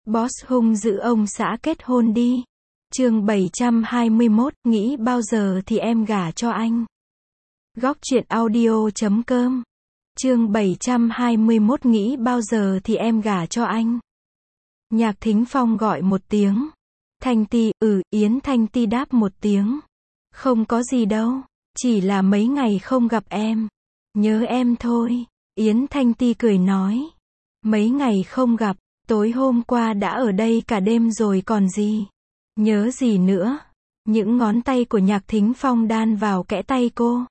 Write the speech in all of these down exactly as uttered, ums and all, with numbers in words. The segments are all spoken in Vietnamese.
Boss hung dữ ông xã kết hôn đi. Chương bảy trăm hai mươi mốt, nghĩ bao giờ thì em gả cho anh. Góc truyện audio chấm com. Chương bảy trăm hai mươi mốt, nghĩ bao giờ thì em gả cho anh. Nhạc Thính Phong gọi một tiếng. Thanh Ti, ừ, Yến Thanh Ti đáp một tiếng. Không có gì đâu, chỉ là mấy ngày không gặp em. Nhớ em thôi. Yến Thanh Ti cười nói. Mấy ngày không gặp, tối hôm qua đã ở đây cả đêm rồi còn gì. Nhớ gì nữa. Những ngón tay của Nhạc Thính Phong đan vào kẽ tay cô.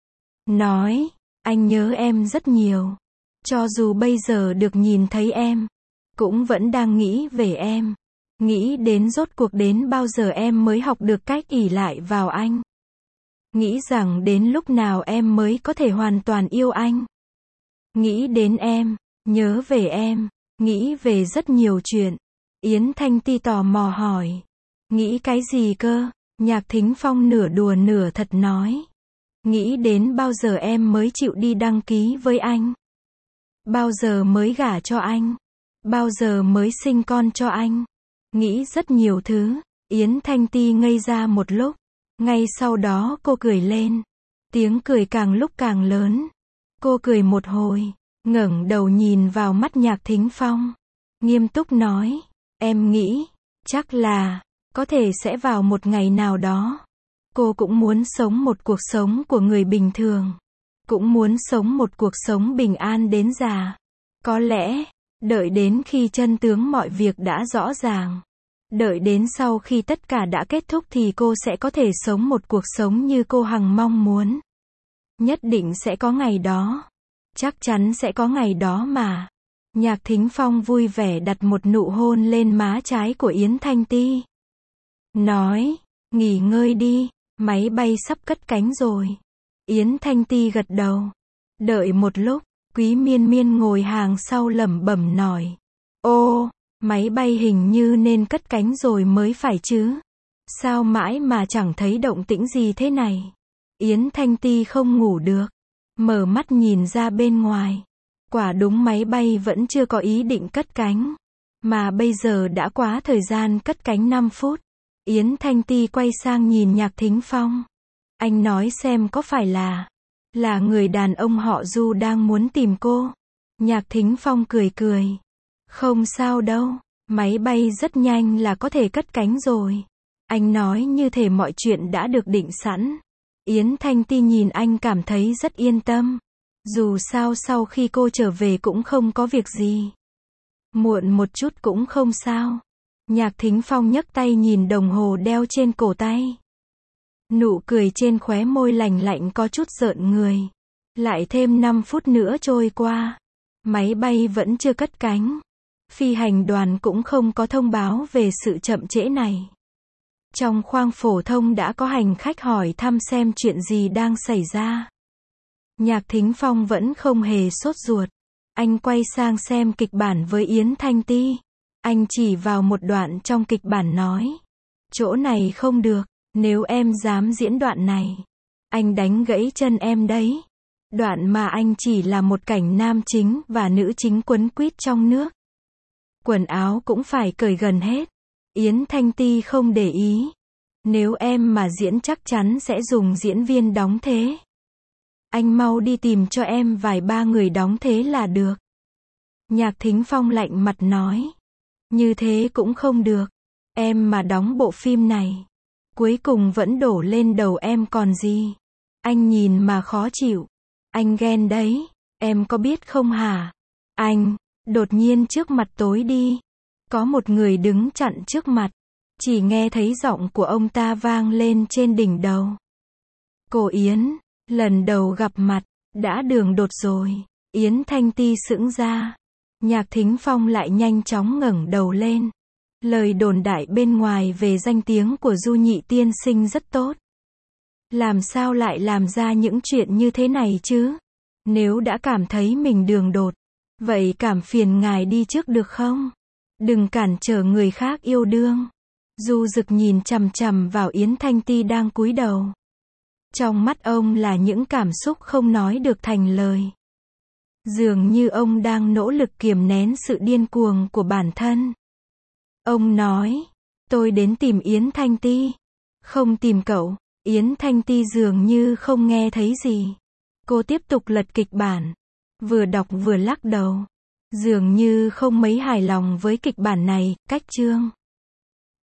Nói, anh nhớ em rất nhiều. Cho dù bây giờ được nhìn thấy em, cũng vẫn đang nghĩ về em. Nghĩ đến rốt cuộc đến bao giờ em mới học được cách ỷ lại vào anh. Nghĩ rằng đến lúc nào em mới có thể hoàn toàn yêu anh. Nghĩ đến em, nhớ về em, nghĩ về rất nhiều chuyện. Yến Thanh Ti tò mò hỏi. Nghĩ cái gì cơ? Nhạc Thính Phong nửa đùa nửa thật nói. Nghĩ đến bao giờ em mới chịu đi đăng ký với anh. Bao giờ mới gả cho anh. Bao giờ mới sinh con cho anh. Nghĩ rất nhiều thứ. Yến Thanh Ti ngây ra một lúc. Ngay sau đó cô cười lên. Tiếng cười càng lúc càng lớn. Cô cười một hồi, ngẩng đầu nhìn vào mắt Nhạc Thính Phong. Nghiêm túc nói. Em nghĩ, chắc là, có thể sẽ vào một ngày nào đó. Cô cũng muốn sống một cuộc sống của người bình thường. Cũng muốn sống một cuộc sống bình an đến già. Có lẽ, đợi đến khi chân tướng mọi việc đã rõ ràng. Đợi đến sau khi tất cả đã kết thúc thì cô sẽ có thể sống một cuộc sống như cô hằng mong muốn. Nhất định sẽ có ngày đó. Chắc chắn sẽ có ngày đó mà. Nhạc Thính Phong vui vẻ đặt một nụ hôn lên má trái của Yến Thanh Ti. Nói, nghỉ ngơi đi, máy bay sắp cất cánh rồi. Yến Thanh Ti gật đầu. Đợi một lúc, Quý Miên Miên ngồi hàng sau lẩm bẩm nói. Ô, máy bay hình như nên cất cánh rồi mới phải chứ. Sao mãi mà chẳng thấy động tĩnh gì thế này. Yến Thanh Ti không ngủ được. Mở mắt nhìn ra bên ngoài. Quả đúng máy bay vẫn chưa có ý định cất cánh. Mà bây giờ đã quá thời gian cất cánh năm phút. Yến Thanh Ti quay sang nhìn Nhạc Thính Phong. Anh nói xem có phải là, là người đàn ông họ Du đang muốn tìm cô. Nhạc Thính Phong cười cười. Không sao đâu, máy bay rất nhanh là có thể cất cánh rồi. Anh nói như thể mọi chuyện đã được định sẵn. Yến Thanh Ti nhìn anh cảm thấy rất yên tâm. Dù sao sau khi cô trở về cũng không có việc gì. Muộn một chút cũng không sao. Nhạc Thính Phong nhấc tay nhìn đồng hồ đeo trên cổ tay. Nụ cười trên khóe môi lành lạnh có chút rợn người. Lại thêm năm phút nữa trôi qua. Máy bay vẫn chưa cất cánh. Phi hành đoàn cũng không có thông báo về sự chậm trễ này. Trong khoang phổ thông đã có hành khách hỏi thăm xem chuyện gì đang xảy ra. Nhạc Thính Phong vẫn không hề sốt ruột. Anh quay sang xem kịch bản với Yến Thanh Ti. Anh chỉ vào một đoạn trong kịch bản nói. Chỗ này không được, nếu em dám diễn đoạn này, anh đánh gãy chân em đấy. Đoạn mà anh chỉ là một cảnh nam chính và nữ chính quấn quýt trong nước. Quần áo cũng phải cởi gần hết. Yến Thanh Ti không để ý. Nếu em mà diễn chắc chắn sẽ dùng diễn viên đóng thế. Anh mau đi tìm cho em vài ba người đóng thế là được. Nhạc Thính Phong lạnh mặt nói. Như thế cũng không được. Em mà đóng bộ phim này, cuối cùng vẫn đổ lên đầu em còn gì. Anh nhìn mà khó chịu. Anh ghen đấy. Em có biết không hả? Anh, đột nhiên trước mặt tối đi. Có một người đứng chặn trước mặt. Chỉ nghe thấy giọng của ông ta vang lên trên đỉnh đầu. Cô Yến, lần đầu gặp mặt, đã đường đột rồi. Yến Thanh Ti sững ra. Nhạc Thính Phong lại nhanh chóng ngẩng đầu lên. Lời đồn đại bên ngoài về danh tiếng của Du Nhị tiên sinh rất tốt. Làm sao lại làm ra những chuyện như thế này chứ? Nếu đã cảm thấy mình đường đột, vậy cảm phiền ngài đi trước được không? Đừng cản trở người khác yêu đương. Du Dực nhìn chằm chằm vào Yến Thanh Ti đang cúi đầu. Trong mắt ông là những cảm xúc không nói được thành lời. Dường như ông đang nỗ lực kiềm nén sự điên cuồng của bản thân. Ông nói, tôi đến tìm Yến Thanh Ti, không tìm cậu. Yến Thanh Ti dường như không nghe thấy gì. Cô tiếp tục lật kịch bản, vừa đọc vừa lắc đầu. Dường như không mấy hài lòng với kịch bản này, cách chương.